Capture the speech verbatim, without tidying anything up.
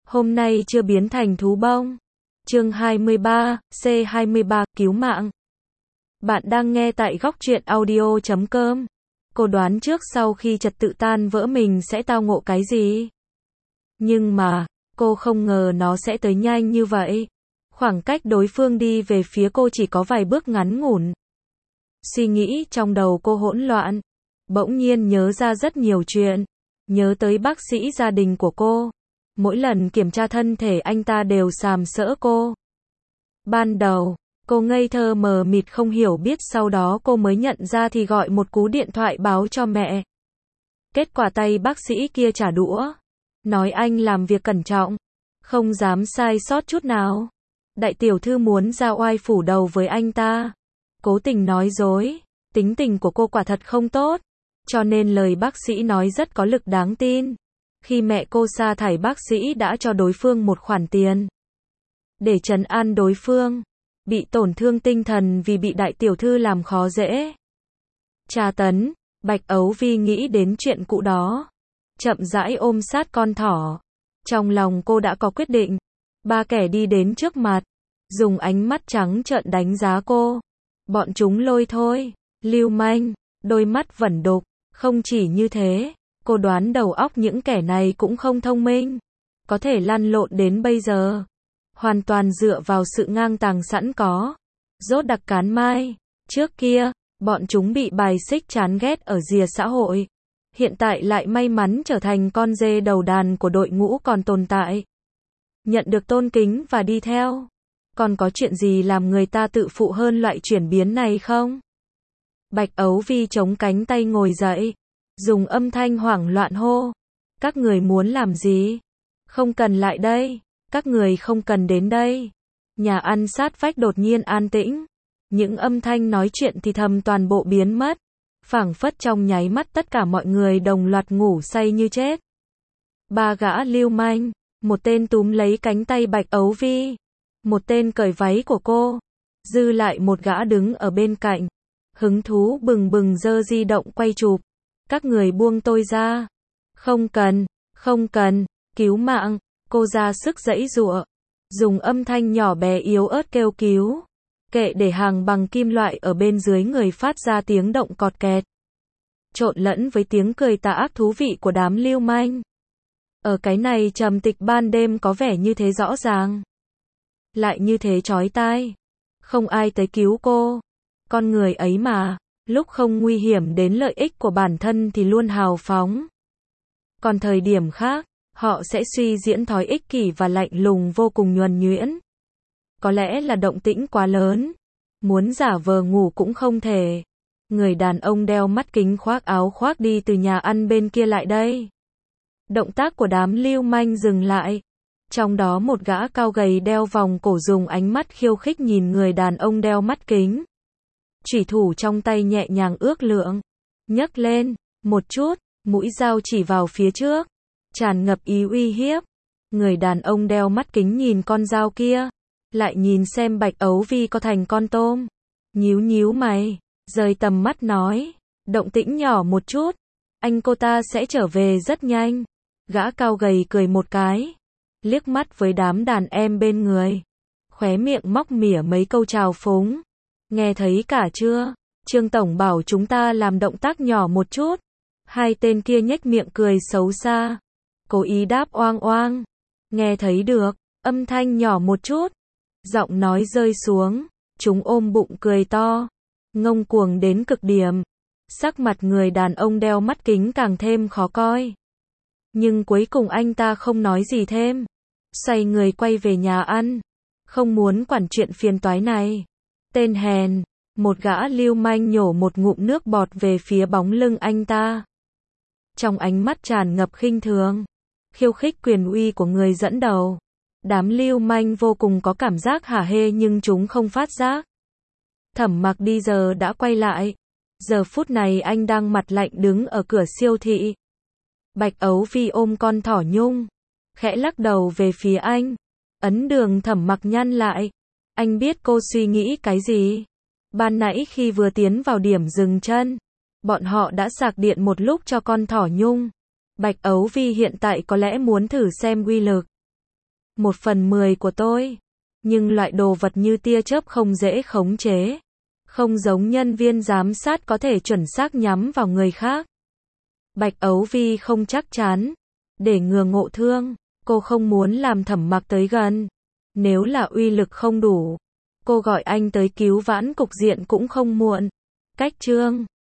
hôm nay chưa biến thành thú bông. Chương hai mươi ba, C hai mươi ba, cứu mạng. Bạn đang nghe tại góc truyện audio chấm com. Cô đoán trước sau khi trật tự tan vỡ mình sẽ tao ngộ cái gì. Nhưng mà, cô không ngờ nó sẽ tới nhanh như vậy. Khoảng cách đối phương đi về phía cô chỉ có vài bước ngắn ngủn. Suy nghĩ trong đầu cô hỗn loạn. Bỗng nhiên nhớ ra rất nhiều chuyện. Nhớ tới bác sĩ gia đình của cô. Mỗi lần kiểm tra thân thể anh ta đều sàm sỡ cô. Ban đầu, cô ngây thơ mờ mịt không hiểu biết, sau đó cô mới nhận ra thì gọi một cú điện thoại báo cho mẹ. Kết quả tay bác sĩ kia trả đũa. Nói anh làm việc cẩn trọng. Không dám sai sót chút nào. Đại tiểu thư muốn ra oai phủ đầu với anh ta. Cố tình nói dối. Tính tình của cô quả thật không tốt. Cho nên lời bác sĩ nói rất có lực đáng tin. Khi mẹ cô sa thải bác sĩ đã cho đối phương một khoản tiền. Để trấn an đối phương. Bị tổn thương tinh thần vì bị đại tiểu thư làm khó dễ. Tra tấn, Bạch Ấu Vi nghĩ đến chuyện cũ đó. Chậm rãi ôm sát con thỏ. Trong lòng cô đã có quyết định. Ba kẻ đi đến trước mặt. Dùng ánh mắt trắng trợn đánh giá cô. Bọn chúng lôi thôi. Lưu manh. Đôi mắt vẩn đục. Không chỉ như thế. Cô đoán đầu óc những kẻ này cũng không thông minh. Có thể lăn lộn đến bây giờ. Hoàn toàn dựa vào sự ngang tàng sẵn có. Rốt đặc cán mai. Trước kia, bọn chúng bị bài xích chán ghét ở rìa xã hội. Hiện tại lại may mắn trở thành con dê đầu đàn của đội ngũ còn tồn tại. Nhận được tôn kính và đi theo. Còn có chuyện gì làm người ta tự phụ hơn loại chuyển biến này không? Bạch Ấu Vi chống cánh tay ngồi dậy. Dùng âm thanh hoảng loạn hô. Các người muốn làm gì? Không cần lại đây. Các người không cần đến đây. Nhà ăn sát vách đột nhiên an tĩnh. Những âm thanh nói chuyện thì thầm toàn bộ biến mất. Phảng phất trong nháy mắt tất cả mọi người đồng loạt ngủ say như chết. Ba gã lưu manh. Một tên túm lấy cánh tay Bạch Ấu Vi. Một tên cởi váy của cô. Dư lại một gã đứng ở bên cạnh. Hứng thú bừng bừng giơ di động quay chụp. Các người buông tôi ra. Không cần, không cần, cứu mạng. Cô ra sức giãy giụa. Dùng âm thanh nhỏ bé yếu ớt kêu cứu. Kệ để hàng bằng kim loại ở bên dưới người phát ra tiếng động cọt kẹt. Trộn lẫn với tiếng cười tà ác thú vị của đám lưu manh. Ở cái này trầm tịch ban đêm có vẻ như thế rõ ràng. Lại như thế chói tai. Không ai tới cứu cô. Con người ấy mà. Lúc không nguy hiểm đến lợi ích của bản thân thì luôn hào phóng. Còn thời điểm khác, họ sẽ suy diễn thói ích kỷ và lạnh lùng vô cùng nhuần nhuyễn. Có lẽ là động tĩnh quá lớn. Muốn giả vờ ngủ cũng không thể. Người đàn ông đeo mắt kính khoác áo khoác đi từ nhà ăn bên kia lại đây. Động tác của đám lưu manh dừng lại. Trong đó một gã cao gầy đeo vòng cổ dùng ánh mắt khiêu khích nhìn người đàn ông đeo mắt kính. Chủy thủ trong tay nhẹ nhàng ước lượng. Nhấc lên, một chút, mũi dao chỉ vào phía trước. Tràn ngập ý uy hiếp. Người đàn ông đeo mắt kính nhìn con dao kia. Lại nhìn xem Bạch Ấu Vi có thành con tôm. Nhíu nhíu mày. Rời tầm mắt nói. Động tĩnh nhỏ một chút. Anh cô ta sẽ trở về rất nhanh. Gã cao gầy cười một cái. Liếc mắt với đám đàn em bên người. Khóe miệng móc mỉa mấy câu chào phúng. Nghe thấy cả chưa? Trương Tổng bảo chúng ta làm động tác nhỏ một chút. Hai tên kia nhếch miệng cười xấu xa. Cố ý đáp oang oang. Nghe thấy được, âm thanh nhỏ một chút. Giọng nói rơi xuống, chúng ôm bụng cười to. Ngông cuồng đến cực điểm. Sắc mặt người đàn ông đeo mắt kính càng thêm khó coi. Nhưng cuối cùng anh ta không nói gì thêm. Xoay người quay về nhà ăn. Không muốn quản chuyện phiền toái này. Tên hèn, một gã lưu manh nhổ một ngụm nước bọt về phía bóng lưng anh ta. Trong ánh mắt tràn ngập khinh thường, khiêu khích quyền uy của người dẫn đầu. Đám lưu manh vô cùng có cảm giác hả hê nhưng chúng không phát giác. Thẩm Mặc đi giờ đã quay lại. Giờ phút này anh đang mặt lạnh đứng ở cửa siêu thị. Bạch Ấu Vi ôm con thỏ nhung. Khẽ lắc đầu về phía anh. Ấn đường Thẩm Mặc nhăn lại. Anh biết cô suy nghĩ cái gì. Ban nãy khi vừa tiến vào điểm dừng chân. Bọn họ đã sạc điện một lúc cho con thỏ nhung. Bạch Ấu Vi hiện tại có lẽ muốn thử xem uy lực. một phần mười của tôi. Nhưng loại đồ vật như tia chớp không dễ khống chế. Không giống nhân viên giám sát có thể chuẩn xác nhắm vào người khác. Bạch Ấu Vi không chắc chắn. Để ngừa ngộ thương, cô không muốn làm Thẩm Mặc tới gần. Nếu là uy lực không đủ, cô gọi anh tới cứu vãn cục diện cũng không muộn. Cách chương